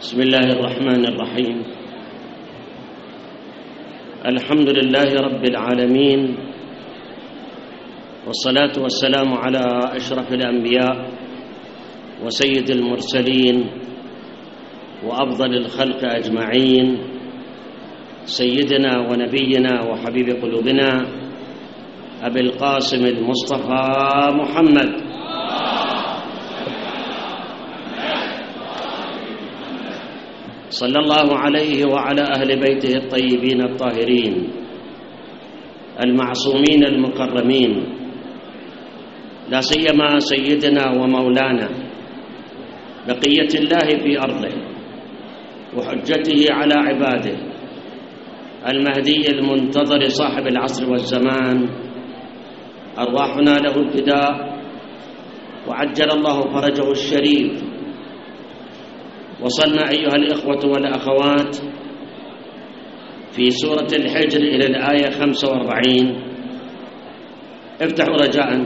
بسم الله الرحمن الرحيم. الحمد لله رب العالمين، والصلاة والسلام على أشرف الأنبياء وسيد المرسلين وأفضل الخلق أجمعين، سيدنا ونبينا وحبيب قلوبنا أبي القاسم المصطفى محمد صلى الله عليه وعلى أهل بيته الطيبين الطاهرين المعصومين المكرمين، لا سيما سيدنا ومولانا بقية الله في أرضه وحجته على عباده المهدي المنتظر صاحب العصر والزمان، أرواحنا له الفداء وعجل الله فرجه الشريف. وصلنا أيها الإخوة والأخوات في سورة الحجر إلى الآية 45. افتحوا رجاء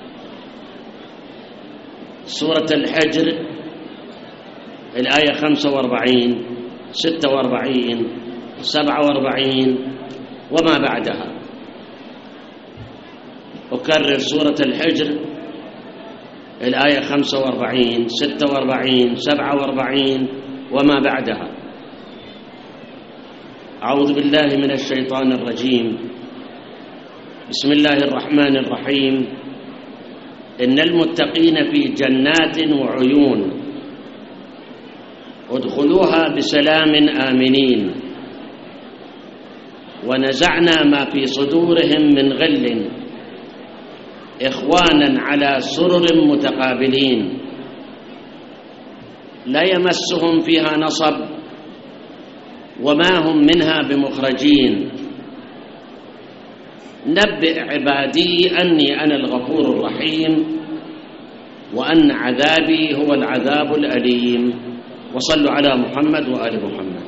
سورة الحجر الآية 45 46 47 وما بعدها. أكرر سورة الحجر الآية 45 46 47 وما بعدها. أعوذ بالله من الشيطان الرجيم. بسم الله الرحمن الرحيم. إن المتقين في جنات وعيون ادخلوها بسلام آمنين ونزعنا ما في صدورهم من غل إخوانا على سرر متقابلين لا يمسهم فيها نصب وما هم منها بمخرجين. نبئ عبادي أني أنا الغفور الرحيم وأن عذابي هو العذاب الأليم. وصلوا على محمد وآل محمد.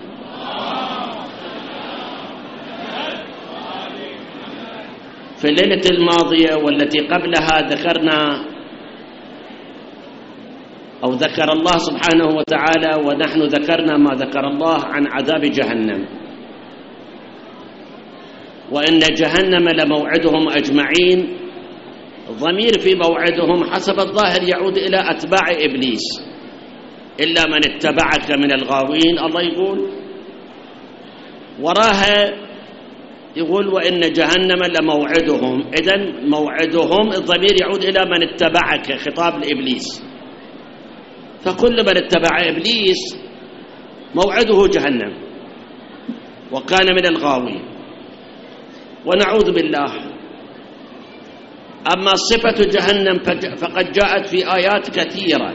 في الليلة الماضية والتي قبلها ذكر الله سبحانه وتعالى ونحن ذكرنا ما ذكر الله عن عذاب جهنم، وإن جهنم لموعدهم أجمعين. ضمير في موعدهم حسب الظاهر يعود إلى أتباع إبليس، إلا من اتبعك من الغاوين. الله يقول وراها يقول وإن جهنم لموعدهم. إذن موعدهم الضمير يعود إلى من اتبعك، خطاب لإبليس. فكل من اتبع إبليس موعده جهنم وكان من الغاوين، ونعوذ بالله. أما صفة جهنم فقد جاءت في آيات كثيرة،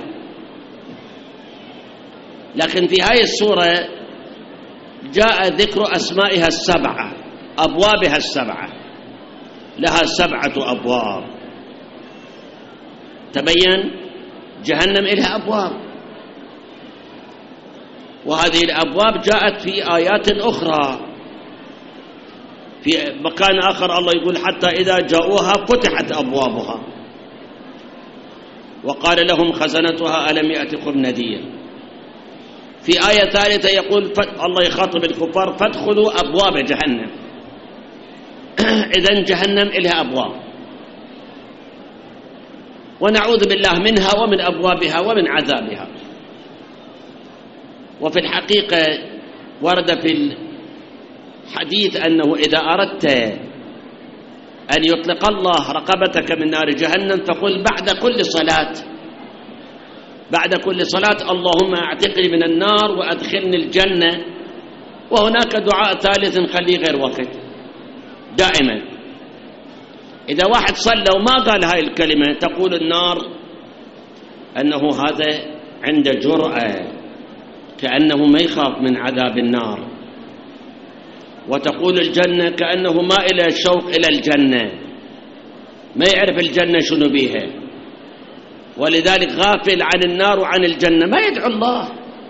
لكن في هذه السورة جاء ذكر أسمائها السبعة، أبوابها السبعة، لها 7 أبواب. تبين جهنم لها أبواب، وهذه الأبواب جاءت في آيات أخرى. في مكان آخر الله يقول حتى إذا جاءوها فتحت أبوابها وقال لهم خزنتها ألم يأتكم نذير. في آية ثالثة يقول الله يخاطب الكفار فادخلوا أبواب جهنم. إذن جهنم لها أبواب، ونعوذ بالله منها ومن أبوابها ومن عذابها. وفي الحقيقة ورد في الحديث أنه إذا أردت أن يطلق الله رقبتك من نار جهنم فقل بعد كل صلاة اللهم اعتقني من النار وأدخلني الجنة. وهناك دعاء ثالث خليه غير وقت دائما. إذا واحد صلى وما قال هاي الكلمة تقول النار أنه هذا عنده جرأة، كأنه ما يخاف من عذاب النار. وتقول الجنة كأنه ما إلى شوق إلى الجنة، ما يعرف الجنة شنو بيها، ولذلك غافل عن النار وعن الجنة، ما يدعو الله.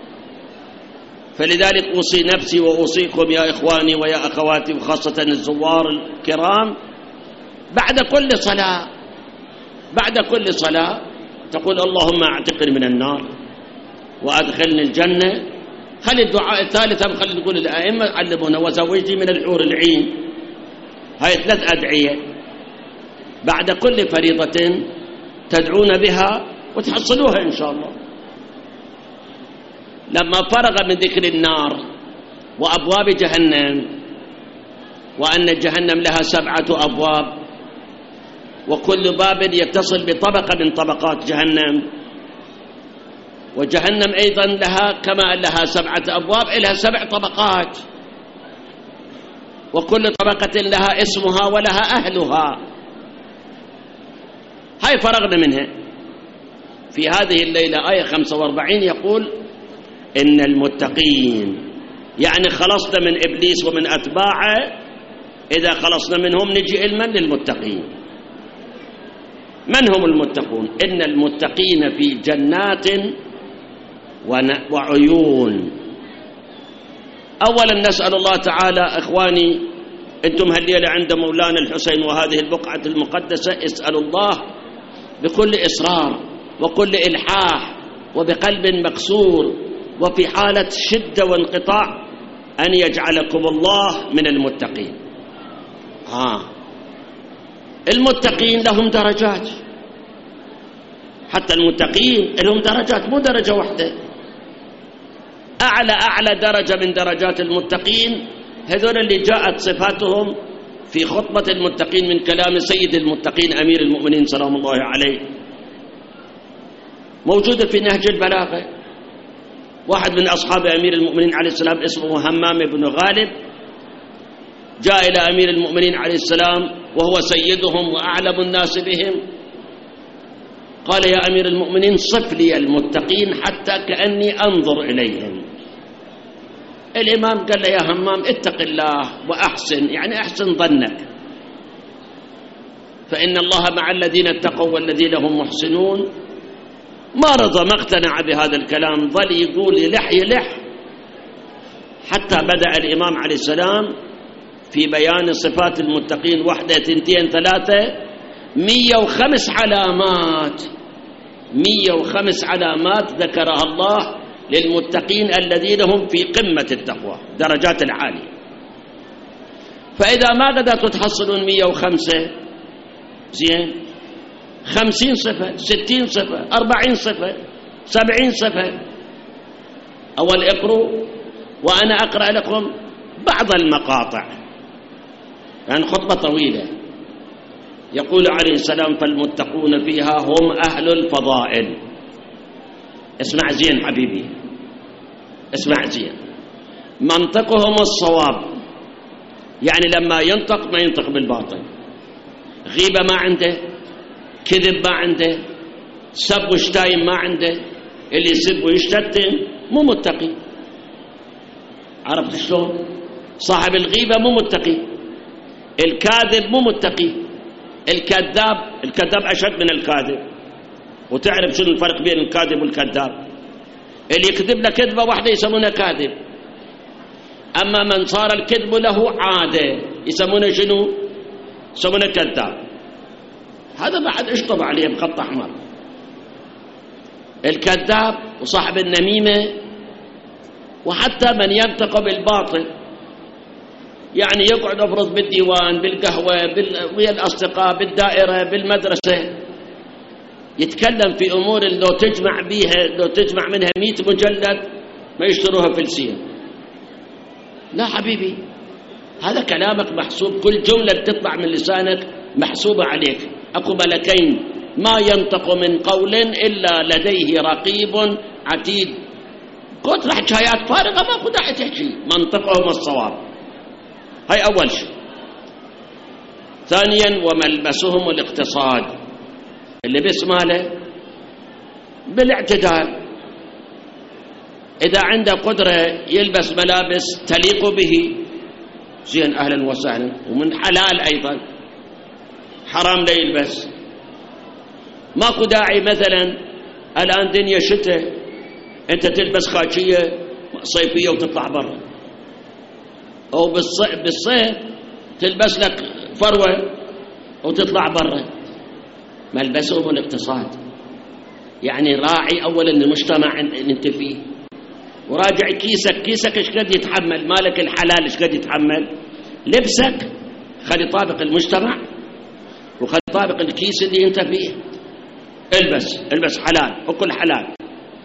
فلذلك أوصي نفسي وأوصيكم يا إخواني ويا أخواتي، وخاصة الزوار الكرام، بعد كل صلاة تقول اللهم اعتقني من النار وأدخلني الجنة خلي الدعاء الثالث خلي نقول الأئمة علمونا وزوجتي من الحور العين. هاي 3 أدعية بعد كل فريضة تدعون بها وتحصلوها إن شاء الله. لما فرغ من ذكر النار وأبواب جهنم، وأن جهنم لها 7 أبواب وكل باب يتصل بطبقة من طبقات جهنم، وجهنم أيضا لها كما أن لها 7 أبواب لها 7 طبقات، وكل طبقة لها اسمها ولها أهلها. هاي فرغنا منها. في هذه الليلة آية 45 يقول إن المتقين، يعني خلصنا من إبليس ومن أتباعه، إذا خلصنا منهم نجي إلما للمتقين. من هم المتقون؟ إن المتقين في جنات وعيون. أولا نسأل الله تعالى إخواني، أنتم هالليلة عند مولانا الحسين وهذه البقعة المقدسة، اسألوا الله بكل إصرار وكل إلحاح وبقلب مكسور وفي حالة شدة وانقطاع أن يجعلكم الله من المتقين. المتقين لهم درجات، حتى المتقين لهم درجات، مو درجة واحدة. أعلى درجة من درجات المتقين هذول اللي جاءت صفاتهم في خطبة المتقين من كلام سيد المتقين أمير المؤمنين سلام الله عليه، موجودة في نهج البلاغة. واحد من أصحاب أمير المؤمنين عليه السلام اسمه همام بن غالب جاء إلى أمير المؤمنين عليه السلام وهو سيدهم وأعلم الناس بهم، قال يا أمير المؤمنين صف لي المتقين حتى كأني أنظر إليهم. الإمام قال له يا همام اتق الله وأحسن، يعني أحسن ظنك، فإن الله مع الذين اتقوا والذين هم محسنون. ما رضى، ما اقتنع بهذا الكلام، ظل يقول يلح حتى بدأ الإمام عليه السلام في بيان صفات المتقين 1 2 3 105 علامات، 105 علامات ذكرها الله للمتقين الذين هم في قمة التقوى درجات العالية. فإذا ما قدرتوا تحصلون 105 زين 50 صفة 60 صفة 40 صفة 70 صفة. أول اقروا وأنا أقرأ لكم بعض المقاطع، يعني خطبة طويلة. يقول عليه السلام فالمتقون فيها هم أهل الفضائل. اسمع زين حبيبي، اسمع زين. منطقهم الصواب، يعني لما ينطق ما ينطق بالباطل، غيبة ما عنده، كذب ما عنده، سب وشتايم ما عنده. اللي يسب ويشتتم مو متقي. عرفت شلون؟ صاحب الغيبة مو متقي، الكاذب مو متقي، الكذاب أشد من الكاذب. وتعرف شنو الفرق بين الكاذب والكذاب؟ اللي يكذب له كذبة واحدة يسمونه كاذب، أما من صار الكذب له عادة يسمونه شنو؟ يسمونه كذاب. هذا بعد اشطب عليه بخط أحمر. الكذاب وصاحب النميمة، وحتى من ينطق بالباطل، يعني يقعد أفرض بالديوان بالقهوة ويا الأصدقاء بالدائرة بالمدرسة يتكلم في أمور لو تجمع منها 100 مجلد ما يشتروها فلسية. لا حبيبي، هذا كلامك محسوب، كل جملة تطلع من لسانك محسوبة عليك. أكو ملكين ما ينطق من قول إلا لديه رقيب عتيد. كتر حكايات فارغة ما أكو داعي تحكي، منطقهم الصواب. هاي أول شيء. ثانيا وملبسهم الاقتصاد، اللبس ماله بالاعتدال. إذا عنده قدرة يلبس ملابس تليق به زين أهلا وسهلا، ومن حلال أيضا، حرام لا يلبس. ماكو داعي مثلا الآن دنيا شتاء أنت تلبس خاكية صيفية وتطلع برا، أو بالصيف تلبس لك فروة وتطلع برا. ملبسهم الاقتصاد، يعني راعي أولا المجتمع أنت فيه، وراجع كيسك ايش قد يتحمل، مالك الحلال ايش قد يتحمل، لبسك خلي يطابق المجتمع وخلي يطابق الكيس اللي انت فيه. البس حلال وكل حلال.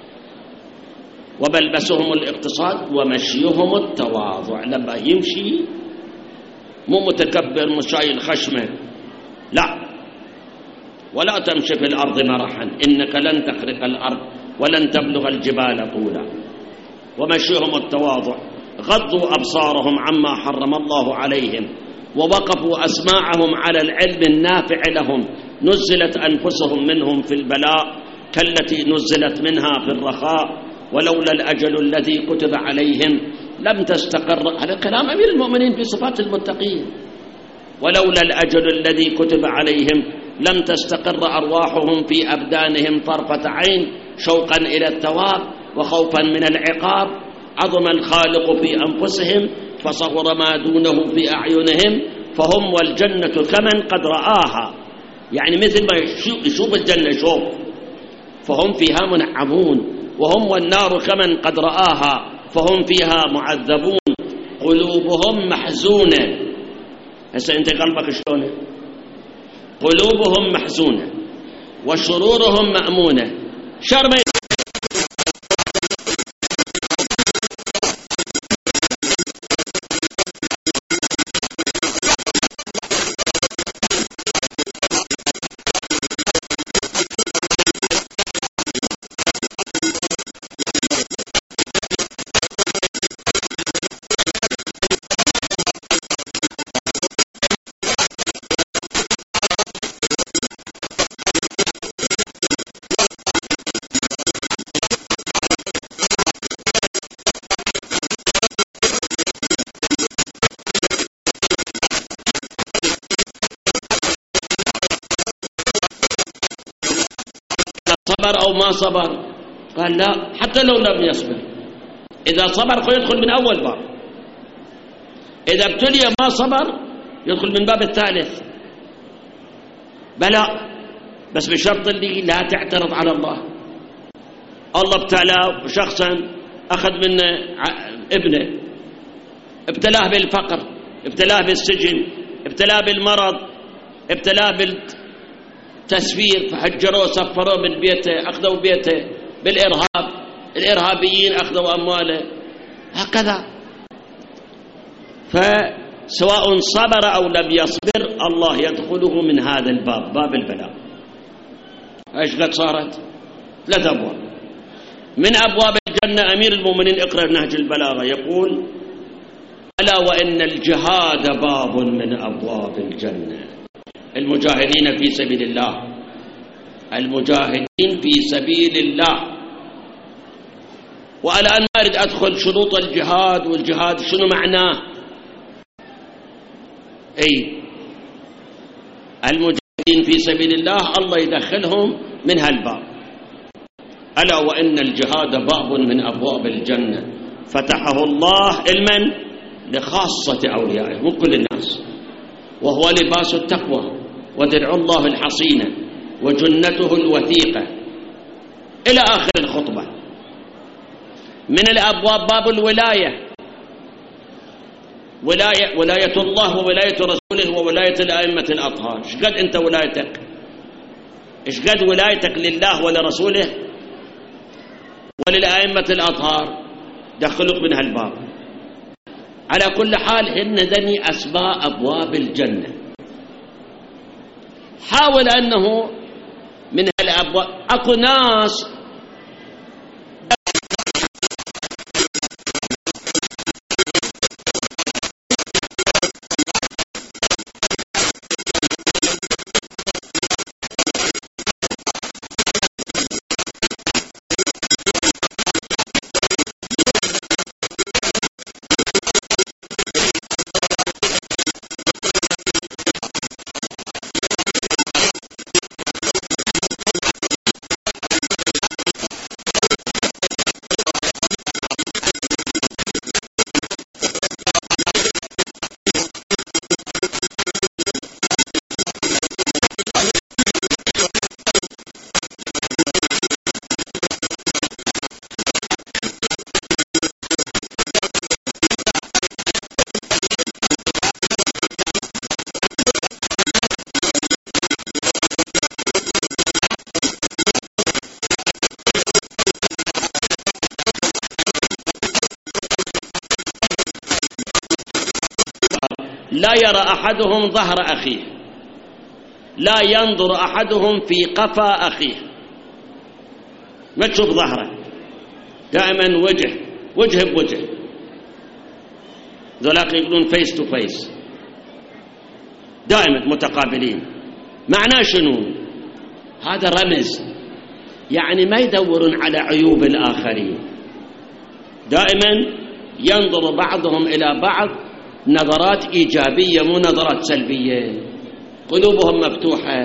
وبلبسهم الاقتصاد ومشيهم التواضع، لما يمشي مو متكبر مشايل خشمه، لا، ولا تمشي في الأرض مرحا إنك لن تخرق الأرض ولن تبلغ الجبال طولا. ومشيهم التواضع، غضوا أبصارهم عما حرم الله عليهم، ووقفوا أسماعهم على العلم النافع لهم، نزلت أنفسهم منهم في البلاء كالتي نزلت منها في الرخاء، ولولا الأجل الذي كتب عليهم لم تستقر. هذا كلام أمير المؤمنين في صفات المتقين. ولولا الأجل الذي كتب عليهم لم تستقر أرواحهم في أبدانهم طرفة عين، شوقا إلى الثواب وخوفا من العقاب. عظم الخالق في أنفسهم فصغر ما دونه في أعينهم، فهم والجنة كمن قد رآها، يعني مثل ما يشوف الجنة يشوف، فهم فيها منعمون. وهم والنار كمن قد رآها فهم فيها معذبون. قلوبهم محزونة. هسه أنت قلبك شلونه؟ قلوبهم محزونة وشرورهم مأمونة. شر ما صبر أو ما صبر؟ قال لا، حتى لو لم يصبر، إذا صبر يدخل من أول باب، إذا ابتلي ما صبر يدخل من باب الثالث. بلى، بس بشرط اللي لا تعترض على الله. الله ابتلاه شخصا، أخذ منه ابنه، ابتلاه بالفقر، ابتلاه بالسجن، ابتلاه بالمرض، ابتلاه تسفير، فهجروه سفروه من بيته، أخذوا بيته بالإرهاب، الإرهابيين أخذوا أمواله، هكذا. فسواء صبر أو لم يصبر الله يدخله من هذا الباب، باب البلاء. ايش قد صارت؟ 3 أبواب من أبواب الجنة. أمير المؤمنين اقرأ نهج البلاغة يقول: ألا وإن الجهاد باب من أبواب الجنة. المجاهدين في سبيل الله، المجاهدين في سبيل الله. والآن ما أريد أدخل شروط الجهاد، والجهاد شنو معناه. المجاهدين في سبيل الله الله يدخلهم من هالباب. ألا وإن الجهاد باب من أبواب الجنة فتحه الله علما لخاصة أوليائه، مو كل الناس، وهو لباس التقوى ودرع الله الحصينة وجنته الوثيقة إلى آخر الخطبة. من الأبواب باب الولاية، ولاية الله وولاية رسوله وولاية الأئمة الأطهار. إيش قد أنت ولايتك؟ إيش قد ولايتك لله ولرسوله وللأئمة الأطهار؟ دخلوك من هالباب. على كل حال هن ذني أسماء أبواب الجنة. حاول أنه من هالأبواب أكو ناس لا يرى أحدهم ظهر أخيه، لا ينظر أحدهم في قفا أخيه، ما تشوف ظهره، دائما وجه بوجه. ذولاك يقولون فيس تو فيس، دائما متقابلين. معناه شنو؟ هذا رمز، يعني ما يدورون على عيوب الآخرين، دائما ينظر بعضهم إلى بعض نظرات إيجابية مو نظرات سلبية، قلوبهم مفتوحة.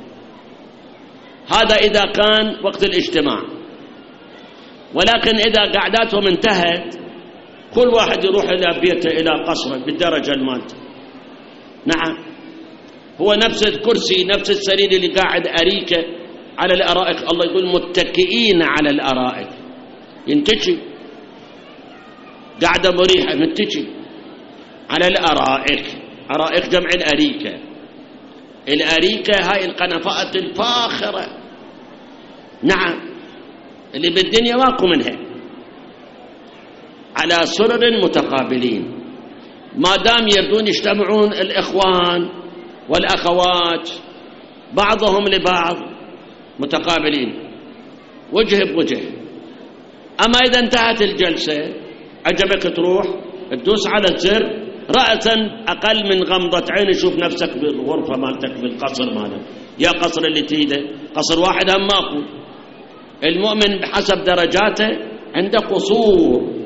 هذا إذا كان وقت الاجتماع، ولكن إذا قعداتهم انتهت كل واحد يروح إلى بيته إلى قصره بالدرجة المالته. نعم، هو نفس الكرسي نفس السرير اللي قاعد أريكة على الأرائك، الله يقول متكئين على الأرائك، ينتجي قاعدة مريحة متجي على الأرائك. أرائك جمع الأريكة، الأريكة هاي القنفات الفاخرة، نعم، اللي بالدنيا ماكو منها، على سرر متقابلين. ما دام يردون يجتمعون الإخوان والأخوات بعضهم لبعض متقابلين وجه بوجه. أما إذا انتهت الجلسة عجبك تروح تدوس على الزر، رأسا أقل من غمضة عين يشوف نفسك بالغرفة مالتك بالقصر مالك. يا قصر اللي تريده قصر واحد هم ماكو. المؤمن بحسب درجاته عنده قصور.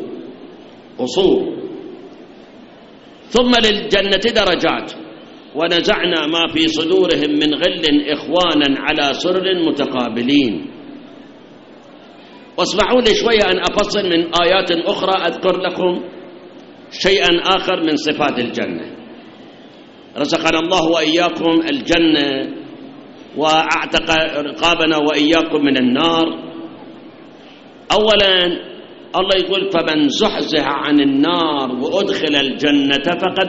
ثم للجنة درجات، ونزعنا ما في صدورهم من غل إخوانا على سرر متقابلين. واسمعوا لي شوية أن أفصل من آيات أخرى أذكر لكم شيئا آخر من صفات الجنة. رزقنا الله وإياكم الجنة وأعتق رقابنا وإياكم من النار. أولا الله يقول فمن زحزح عن النار وأدخل الجنة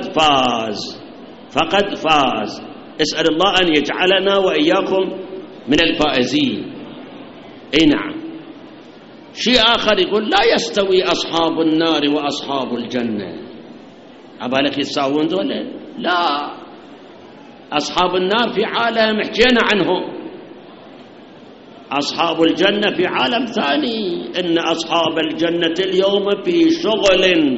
فقد فاز. اسأل الله أن يجعلنا وإياكم من الفائزين. أي نعم. شيء آخر يقول لا يستوي أصحاب النار وأصحاب الجنة. عبالك يتساوون دول؟ لا، أصحاب النار في عالم حكينا عنهم، أصحاب الجنة في عالم ثاني. إن أصحاب الجنة اليوم في شغل.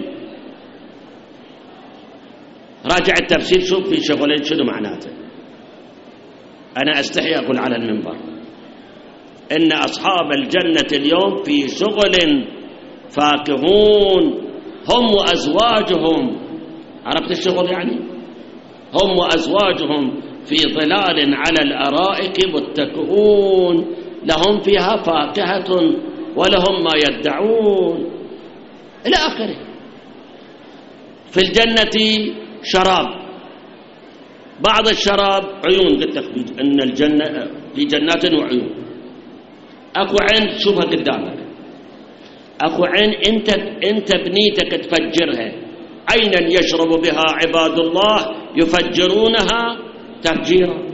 راجع التفسير شوف في شغل شنو معناته. أنا أستحي أقول على المنبر إن أصحاب الجنة اليوم في شغل فاكهون هم وأزواجهم. عرفت الشغل يعني؟ هم وأزواجهم في ظلال على الأرائك متكئون لهم فيها فاكهة ولهم ما يدعون إلى آخره. في الجنة شراب، بعض الشراب عيون، قلت لك أن الجنة في جنات وعيون. أكو عين تشوفها قدامك، أكو عين أنت بنيتك تفجرها، عينا يشرب بها عباد الله يفجرونها تفجيرا.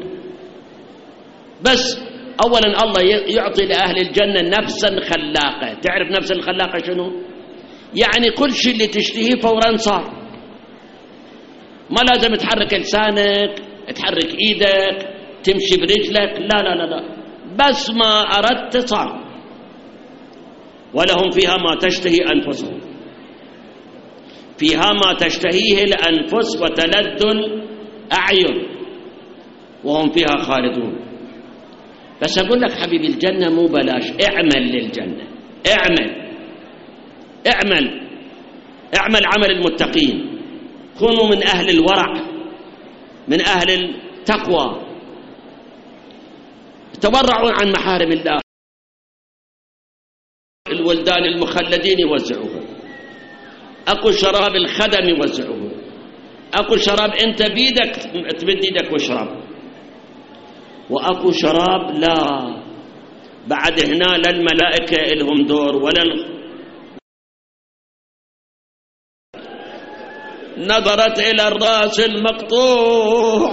بس أولا الله يعطي لأهل الجنة نفسا خلاقة. تعرف نفس الخلاقة شنو؟ يعني كل شيء اللي تشتهيه فورا صار، ما لازم تحرك لسانك تحرك إيدك تمشي برجلك، لا لا لا لا، بس ما أردت صار. ولهم فيها ما تشتهي أنفسهم، فيها ما تشتهيه الأنفس وتلذ الأعين وهم فيها خالدون. بس أقول لك حبيبي الجنة مو بلاش، اعمل للجنة، اعمل عمل المتقين، كونوا من أهل الورع، من أهل التقوى، تبرعوا عن محارم الله. الولدان المخلدين يوزعوه، أكو شراب الخدم يوزعوه، أكو شراب أنت بيدك تمد يدك واشرب، وأكو شراب لا بعد هنا لا الملائكة إلهم دور ولا نظرت إلى الرأس المقطوع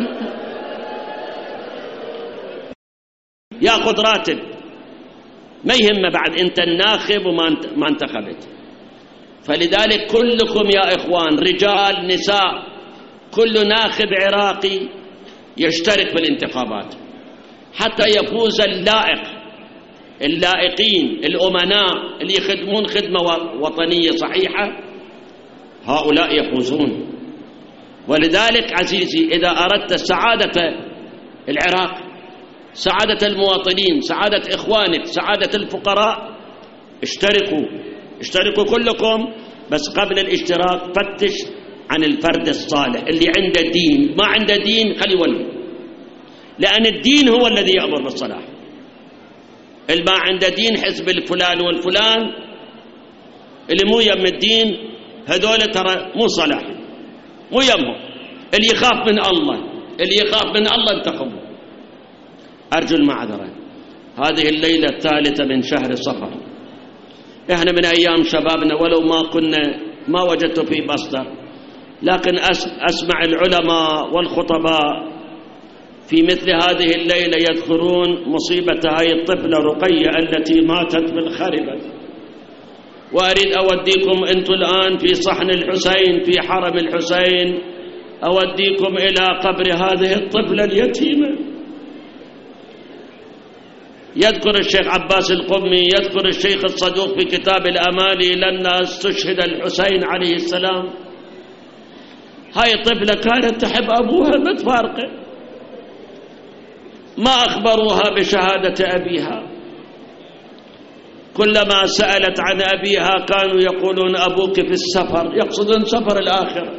يأخذ راتب، ما يهم بعد أنت الناخب وما انتخبت. فلذلك كلكم يا إخوان رجال نساء كل ناخب عراقي يشترك بالانتخابات حتى يفوز اللائقين الأمناء اللي يخدمون خدمة وطنية صحيحة، هؤلاء يفوزون. ولذلك عزيزي إذا أردت سعادة العراق، سعادة المواطنين، سعادة إخوانك، سعادة الفقراء، اشتركوا كلكم. بس قبل الاشتراك فتش عن الفرد الصالح اللي عنده دين، ما عنده دين خلي يولي، لأن الدين هو الذي يأمر بالصلاح. اللي ما عنده دين حزب الفلان والفلان اللي مو يم الدين هذول ترى مو صلاح، مو يمهم. اللي يخاف من الله انتخبوا. أرجو المعذرة. هذه الليلة الثالثة من شهر صفر، احنا من أيام شبابنا، ولو ما وجدت في مصدر، لكن أسمع العلماء والخطباء في مثل هذه الليلة يذكرون مصيبة هاي الطفلة رقية التي ماتت بالخربة. وأريد أوديكم أنتم الآن في صحن الحسين، في حرم الحسين، أوديكم إلى قبر هذه الطفلة اليتيمة. يذكر الشيخ عباس القمي، يذكر الشيخ الصدوق في كتاب الأمالي لما استشهد الحسين عليه السلام، هاي الطفلة كانت تحب أبوها متفارقة، ما أخبروها بشهادة أبيها. كلما سألت عن أبيها كانوا يقولون أبوك في السفر، يقصدون سفر الآخرة.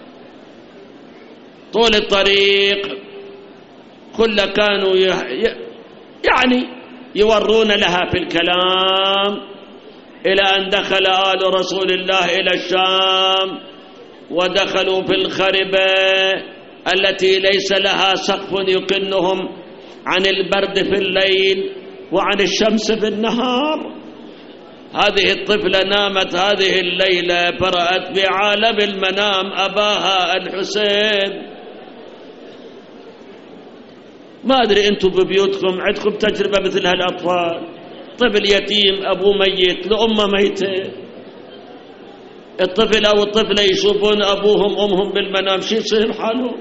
طول الطريق كانوا يعني يورون لها في الكلام، إلى أن دخل آل رسول الله إلى الشام ودخلوا في الخربة التي ليس لها سقف يكنهم عن البرد في الليل وعن الشمس في النهار. هذه الطفلة نامت هذه الليلة فرأت بعالم المنام أباها الحسين. ما أدري أنتم ببيوتكم عندكم تجربة مثل هالأطفال، طفل يتيم أبوه ميت لأمه ميتة، الطفل أو الطفلة يشوفون أبوهم أمهم بالمنام، شو يصير حالهم؟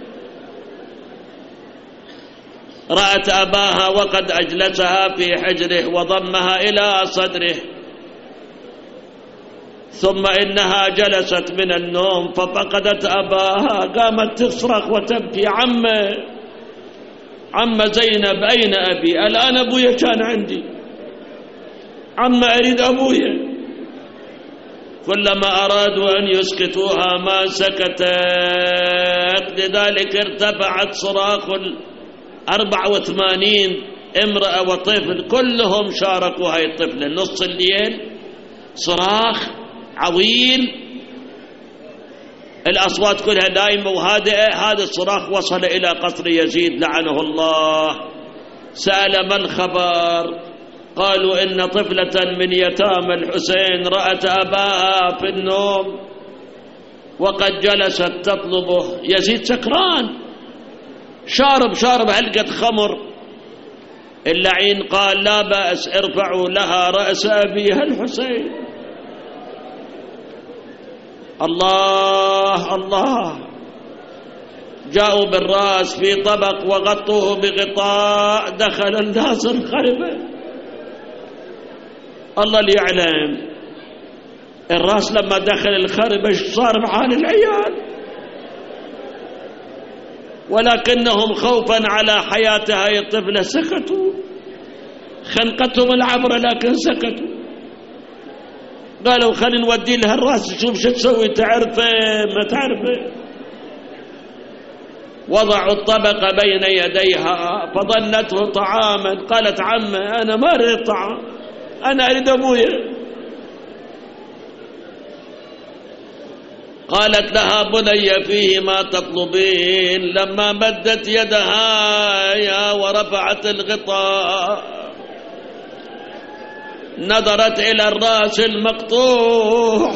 رأت أباها وقد أجلسها في حجره وضمها إلى صدره، ثم إنها جلست من النوم ففقدت أباها، قامت تصرخ وتبكي: عم زينب أين أبي؟ الآن أبويا كان عندي، عم أريد أبويا. كلما أرادوا أن يسكتوها ما سكتت، لذلك ارتفعت صراخ 84 امرأة وطفل، كلهم شاركوا هاي الطفلة. نص الليل صراخ عويل، الأصوات كلها نائمة وهادئة. هذا الصراخ وصل إلى قصر يزيد لعنه الله. سأل: ما الخبر؟ قالوا: إن طفلة من يتامى الحسين رأت أباها في النوم وقد جلست تطلبه. يزيد سكران، شارب هلقة خمر. اللعين قال: لا بأس، ارفعوا لها رأس أبيها الحسين. الله الله. جاءوا بالرأس في طبق وغطوه بغطاء، دخل الناس الخربة. الله اللي يعلم الرأس لما دخل الخربة صار بحال العيال، ولكنهم خوفا على حياة هاي الطفلة سكتوا، خنقتهم العبرة لكن سكتوا. قالوا: خلينا نودي لها الراس شوف شو تسوي، تعرفه ما تعرفه. وضعوا الطبق بين يديها فظنته طعاما، قالت: عمه أنا ما أريد طعام، أنا أريد أبويا. قالت لها: بني فيه ما تطلبين. لما مدت يدها ورفعت الغطاء نظرت إلى الرأس المقطوع،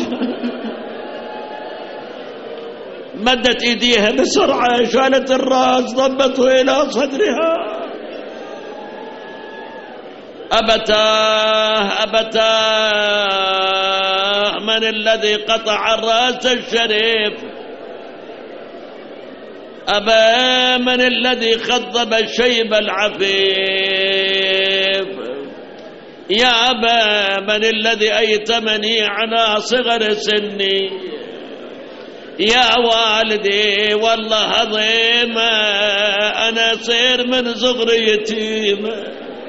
مدت إيديها بسرعة، شالت الرأس ضمته إلى صدرها. أبتاه من الذي قطع الرأس الشريف؟ أبا من الذي خضب الشيب العفيف، يا أبا من الذي أيتمني على صغر سني، يا والدي والله عظيمة أنا صير من صغري يتيمة،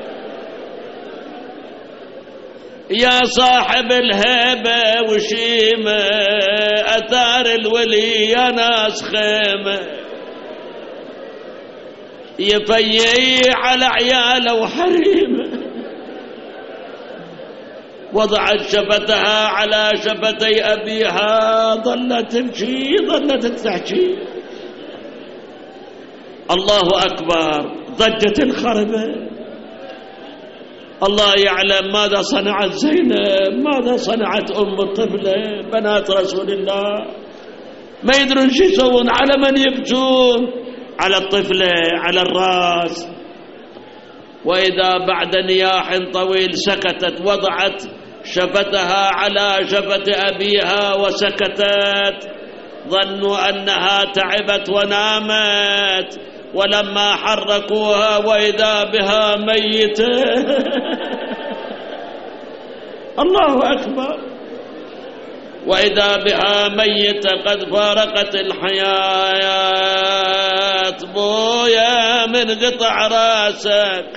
يا صاحب الهيبة وشيمة أثار الولي يا ناس خيمة، يفيي على عياله وحريمه، وضعت شفتها على شفتي أبيها ظلت تمشي ظلت تحكي. الله أكبر، ضجت الخربة. الله يعلم ماذا صنعت زينب، ماذا صنعت أم الطفلة بنات رسول الله، ما يدرون شو يسوون، على من يبكون؟ على الطفلة، على الراس. وإذا بعد نياح طويل سكتت، وضعت شفتها على شفة أبيها وسكتت، ظنوا أنها تعبت ونامت، ولما حركوها وإذا بها ميتة. الله أكبر، وإذا بها ميتة قد فارقت الحياة. بويا من قطع راسك،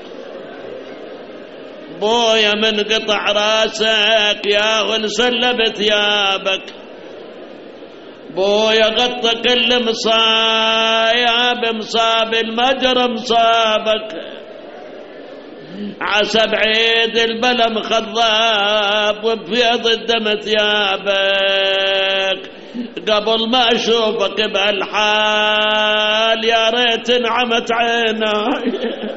بويا من قطع راسك يا غلسل بثيابك، بويا غطى كل مصايب، مصاب المجر مصابك، عسى بعيد البلم خضاب وبفيض الدم ثيابك، قبل ما اشوفك بهالحال يا ريت انعمت عيناي.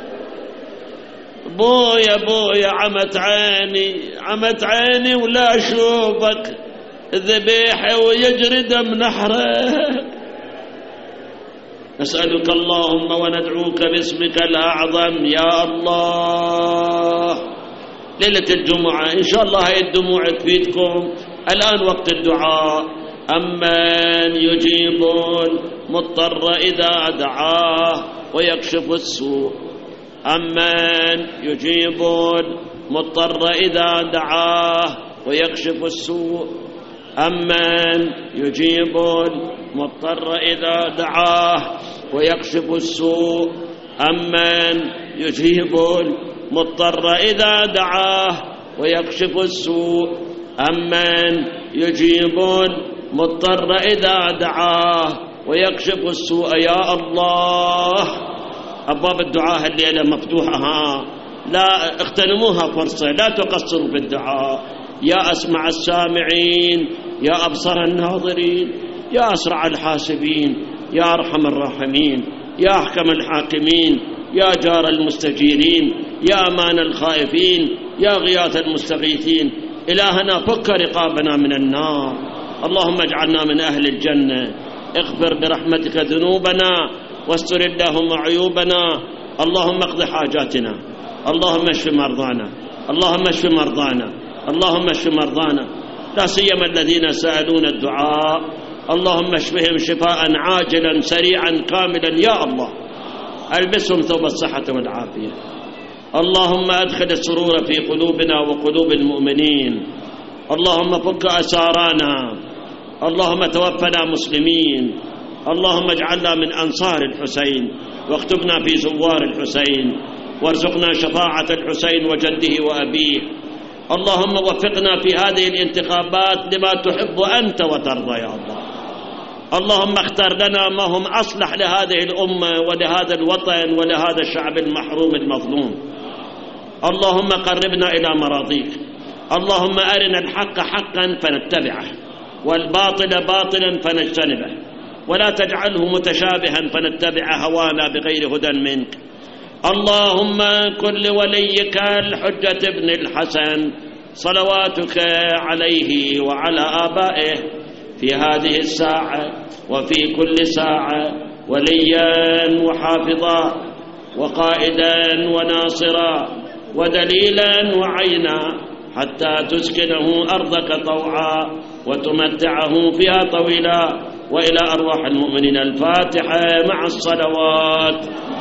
بويا بويا عمت عيني، عمت عيني ولا اشوفك، ذبيحي ويجري دم نحرك. نسألك اللهم وندعوك باسمك الأعظم يا الله. ليلة الجمعة إن شاء الله هاي الدموع تفيدكم. الآن وقت الدعاء. أمن يجيب المضطر إذا دعاه ويكشف السوء، أمن يجيب المضطر إذا دعاه ويكشف السوء، أمن يجيب المضطر إذا دعاه ويكشف السوء، أمن يجيب المضطر إذا دعاه ويكشف السوء، أمن يجيب المضطر إذا دعاه ويكشف السوء. يا الله، أبواب الدعاء الليلة مفتوحة، لا اغتنموها فرصة، لا تقصروا بالدعاء. يا أسمع السامعين، يا أبصر الناظرين، يا أسرع الحاسبين، يا أرحم الراحمين، يا أحكم الحاكمين، يا جار المستجيرين، يا أمان الخائفين، يا غياث المستغيثين. إلهنا فك رقابنا من النار، اللهم اجعلنا من أهل الجنة. اغفر برحمتك ذنوبنا واستر اللهم عيوبنا. اللهم اقض حاجاتنا، اللهم اشف مرضانا، اللهم اشف مرضانا، اللهم اشف مرضانا، لا سيما الذين سألون الدعاء. اللهم اشفهم شفاء عاجلا سريعا كاملا يا الله. البسهم ثوب الصحة والعافية. اللهم ادخل السرور في قلوبنا وقلوب المؤمنين. اللهم فك أسارانا، اللهم توفنا مسلمين. اللهم اجعلنا من أنصار الحسين، واكتبنا في زوار الحسين، وارزقنا شفاعة الحسين وجده وأبيه. اللهم وفقنا في هذه الانتخابات لما تحب أنت وترضى يا الله. اللهم اختر لنا ما هم أصلح لهذه الأمة ولهذا الوطن ولهذا الشعب المحروم المظلوم. اللهم قربنا إلى مراضيك. اللهم أرنا الحق حقا فنتبعه، والباطل باطلا فنجتنبه، ولا تجعله متشابها فنتبع هوانا بغير هدى منك. اللهم كن لوليك الحجة ابن الحسن صلواتك عليه وعلى آبائه في هذه الساعة وفي كل ساعة وليا وحافظا وقائدا وناصرا ودليلا وعينا، حتى تسكنه أرضك طوعا وتمتعه فيها طويلا، وإلى أرواح المؤمنين. الفاتحة مع الصلوات.